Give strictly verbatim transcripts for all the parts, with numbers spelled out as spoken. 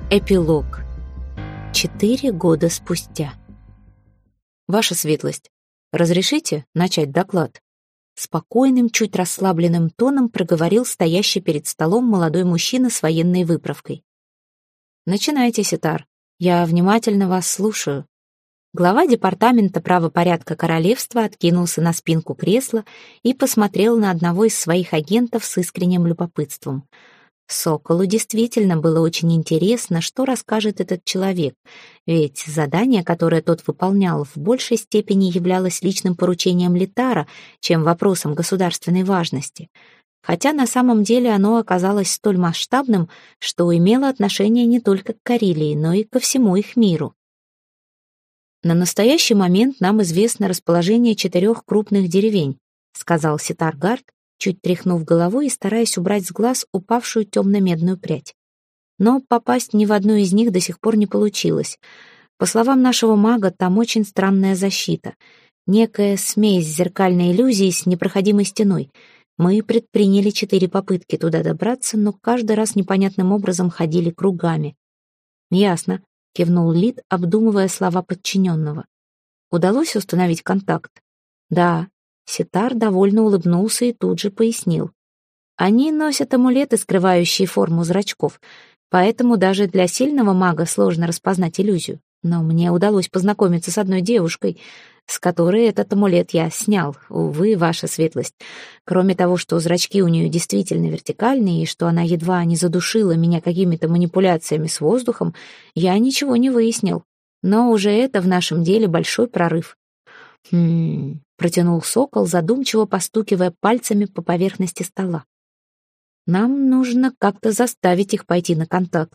Эпилог. Четыре года спустя. Ваша светлость, разрешите начать доклад? Спокойным, чуть расслабленным тоном проговорил стоящий перед столом молодой мужчина с военной выправкой. Начинайте, Ситар. Я внимательно вас слушаю. Глава департамента правопорядка королевства откинулся на спинку кресла и посмотрел на одного из своих агентов с искренним любопытством. Соколу действительно было очень интересно, что расскажет этот человек, ведь задание, которое тот выполнял, в большей степени являлось личным поручением Литара, чем вопросом государственной важности. Хотя на самом деле оно оказалось столь масштабным, что имело отношение не только к Карелии, но и ко всему их миру. «На настоящий момент нам известно расположение четырех крупных деревень», сказал Ситар Гард, чуть тряхнув головой и стараясь убрать с глаз упавшую темно-медную прядь. Но попасть ни в одну из них до сих пор не получилось. По словам нашего мага, там очень странная защита. Некая смесь зеркальной иллюзии с непроходимой стеной. Мы предприняли четыре попытки туда добраться, но каждый раз непонятным образом ходили кругами. «Ясно», — кивнул Лид, обдумывая слова подчиненного. «Удалось установить контакт?» «Да». Ситар довольно улыбнулся и тут же пояснил. Они носят амулеты, скрывающие форму зрачков, поэтому даже для сильного мага сложно распознать иллюзию. Но мне удалось познакомиться с одной девушкой, с которой этот амулет я снял. Увы, ваша светлость. Кроме того, что зрачки у нее действительно вертикальные, и что она едва не задушила меня какими-то манипуляциями с воздухом, я ничего не выяснил. Но уже это в нашем деле большой прорыв. «Хм...» — протянул Сокол, задумчиво постукивая пальцами по поверхности стола. «Нам нужно как-то заставить их пойти на контакт.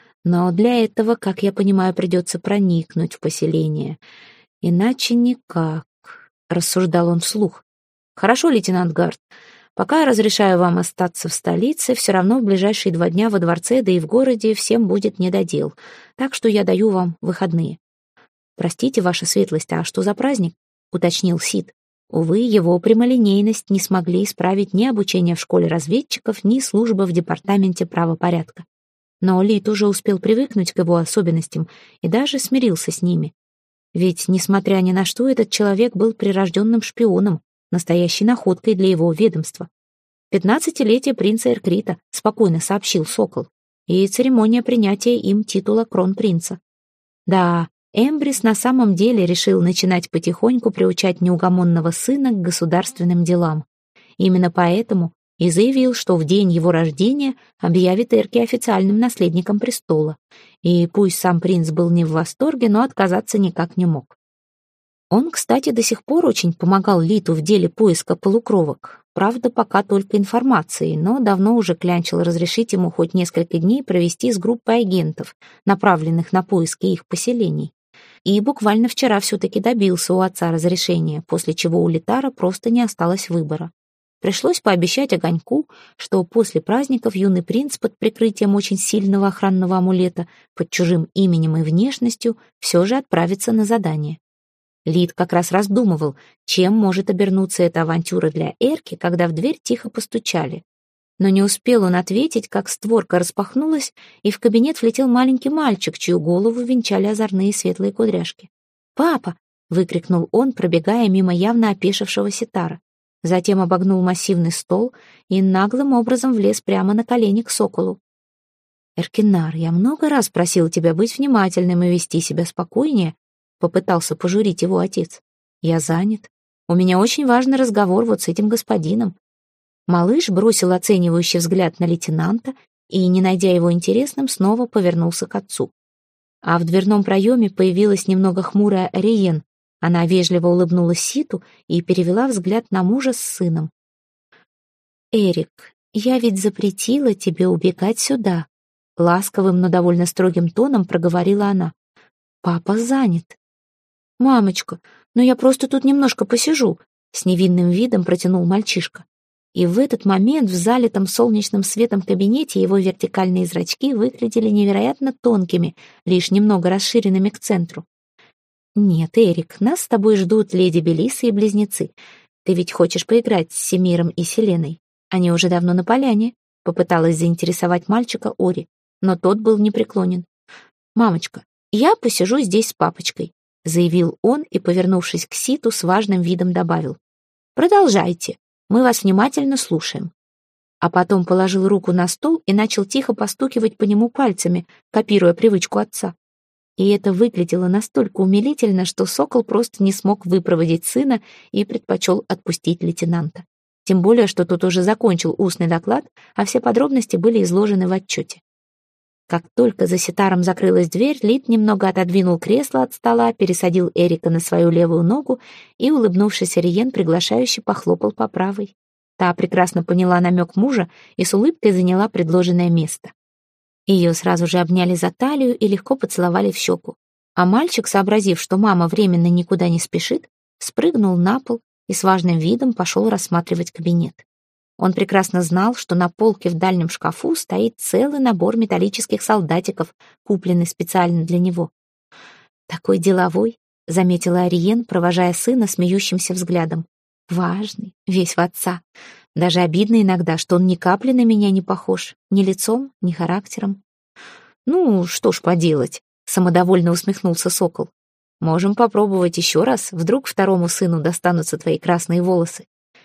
Но для этого, как я понимаю, придется проникнуть в поселение. Иначе никак», — рассуждал он вслух. «Хорошо, лейтенант Гард, пока я разрешаю вам остаться в столице, все равно в ближайшие два дня во дворце, да и в городе всем будет недодел, так что я даю вам выходные». «Простите, ваша светлость, а что за праздник?» — уточнил Сид. Увы, его прямолинейность не смогли исправить ни обучение в школе разведчиков, ни служба в департаменте правопорядка. Но Лид уже успел привыкнуть к его особенностям и даже смирился с ними. Ведь, несмотря ни на что, этот человек был прирожденным шпионом, настоящей находкой для его ведомства. «Пятнадцатилетие принца Эркрита», — спокойно сообщил Сокол, и церемония принятия им титула кронпринца. Да, Эмбрис на самом деле решил начинать потихоньку приучать неугомонного сына к государственным делам. Именно поэтому и заявил, что в день его рождения объявит Эрки официальным наследником престола. И пусть сам принц был не в восторге, но отказаться никак не мог. Он, кстати, до сих пор очень помогал Литу в деле поиска полукровок. Правда, пока только информацией, но давно уже клянчил разрешить ему хоть несколько дней провести с группой агентов, направленных на поиски их поселений. И буквально вчера все-таки добился у отца разрешения, после чего у Литара просто не осталось выбора. Пришлось пообещать Огоньку, что после праздников юный принц под прикрытием очень сильного охранного амулета, под чужим именем и внешностью, все же отправится на задание. Лид как раз раздумывал, чем может обернуться эта авантюра для Эрки, когда в дверь тихо постучали. Но не успел он ответить, как створка распахнулась, и в кабинет влетел маленький мальчик, чью голову венчали озорные светлые кудряшки. «Папа!» — выкрикнул он, пробегая мимо явно опешившего Ситара. Затем обогнул массивный стол и наглым образом влез прямо на колени к Соколу. «Эркинар, я много раз просил тебя быть внимательным и вести себя спокойнее», — попытался пожурить его отец. «Я занят. У меня очень важный разговор вот с этим господином». Малыш бросил оценивающий взгляд на лейтенанта и, не найдя его интересным, снова повернулся к отцу. А в дверном проеме появилась немного хмурая Риен. Она вежливо улыбнулась Ситу и перевела взгляд на мужа с сыном. «Эрик, я ведь запретила тебе убегать сюда», — ласковым, но довольно строгим тоном проговорила она. «Папа занят». «Мамочка, ну я просто тут немножко посижу», — с невинным видом протянул мальчишка. И в этот момент в залитом солнечным светом кабинете его вертикальные зрачки выглядели невероятно тонкими, лишь немного расширенными к центру. «Нет, Эрик, нас с тобой ждут леди Белиса и близнецы. Ты ведь хочешь поиграть с Семиром и Селеной? Они уже давно на поляне», — попыталась заинтересовать мальчика Ори, но тот был непреклонен. «Мамочка, я посижу здесь с папочкой», заявил он и, повернувшись к Ситу, с важным видом добавил. «Продолжайте, мы вас внимательно слушаем». А потом положил руку на стол и начал тихо постукивать по нему пальцами, копируя привычку отца. И это выглядело настолько умилительно, что Сокол просто не смог выпроводить сына и предпочел отпустить лейтенанта. Тем более, что тот уже закончил устный доклад, а все подробности были изложены в отчете. Как только за ситаром закрылась дверь, Лид немного отодвинул кресло от стола, пересадил Эрика на свою левую ногу и, улыбнувшись, Ариен приглашающе похлопал по правой. Та прекрасно поняла намек мужа и с улыбкой заняла предложенное место. Ее сразу же обняли за талию и легко поцеловали в щеку. А мальчик, сообразив, что мама временно никуда не спешит, спрыгнул на пол и с важным видом пошел рассматривать кабинет. Он прекрасно знал, что на полке в дальнем шкафу стоит целый набор металлических солдатиков, купленный специально для него. «Такой деловой», — заметила Ариен, провожая сына смеющимся взглядом. «Важный, весь в отца. Даже обидно иногда, что он ни капли на меня не похож, ни лицом, ни характером». «Ну, что ж поделать», — самодовольно усмехнулся Сокол. «Можем попробовать еще раз, вдруг второму сыну достанутся твои красные волосы».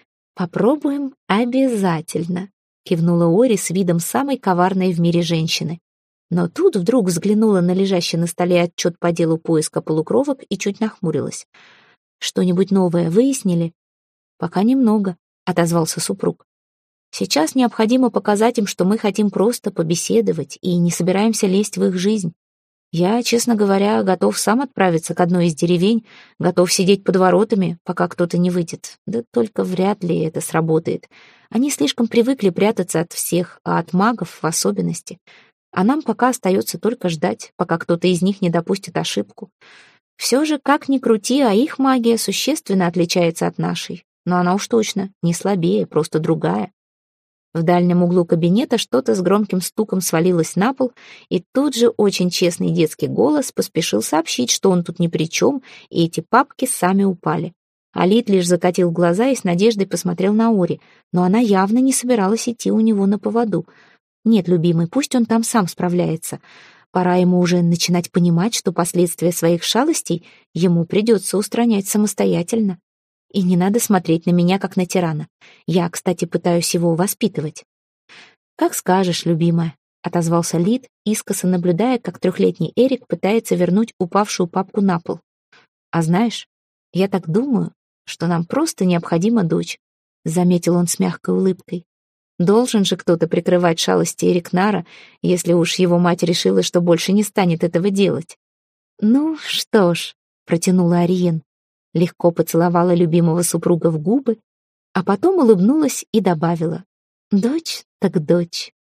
«Попробуем обязательно», — кивнула Ори с видом самой коварной в мире женщины. Но тут вдруг взглянула на лежащий на столе отчет по делу поиска полукровок и чуть нахмурилась. «Что-нибудь новое выяснили?» «Пока немного», — отозвался супруг. «Сейчас необходимо показать им, что мы хотим просто побеседовать и не собираемся лезть в их жизнь. Я, честно говоря, готов сам отправиться к одной из деревень, готов сидеть под воротами, пока кто-то не выйдет. Да только вряд ли это сработает. Они слишком привыкли прятаться от всех, а от магов в особенности. А нам пока остается только ждать, пока кто-то из них не допустит ошибку. Все же, как ни крути, а их магия существенно отличается от нашей. Но она уж точно не слабее, просто другая». В дальнем углу кабинета что-то с громким стуком свалилось на пол, и тут же очень честный детский голос поспешил сообщить, что он тут ни при чем, и эти папки сами упали. Алит лишь закатил глаза и с надеждой посмотрел на Ори, но она явно не собиралась идти у него на поводу. «Нет, любимый, пусть он там сам справляется. Пора ему уже начинать понимать, что последствия своих шалостей ему придется устранять самостоятельно. И не надо смотреть на меня, как на тирана. Я, кстати, пытаюсь его воспитывать». «Как скажешь, любимая», — отозвался Лид, искоса наблюдая, как трехлетний Эрик пытается вернуть упавшую папку на пол. «А знаешь, я так думаю, что нам просто необходима дочь», — заметил он с мягкой улыбкой. «Должен же кто-то прикрывать шалости Эрикнара, если уж его мать решила, что больше не станет этого делать». «Ну что ж», — протянула Ариен, легко поцеловала любимого супруга в губы, а потом улыбнулась и добавила: «Дочь так дочь».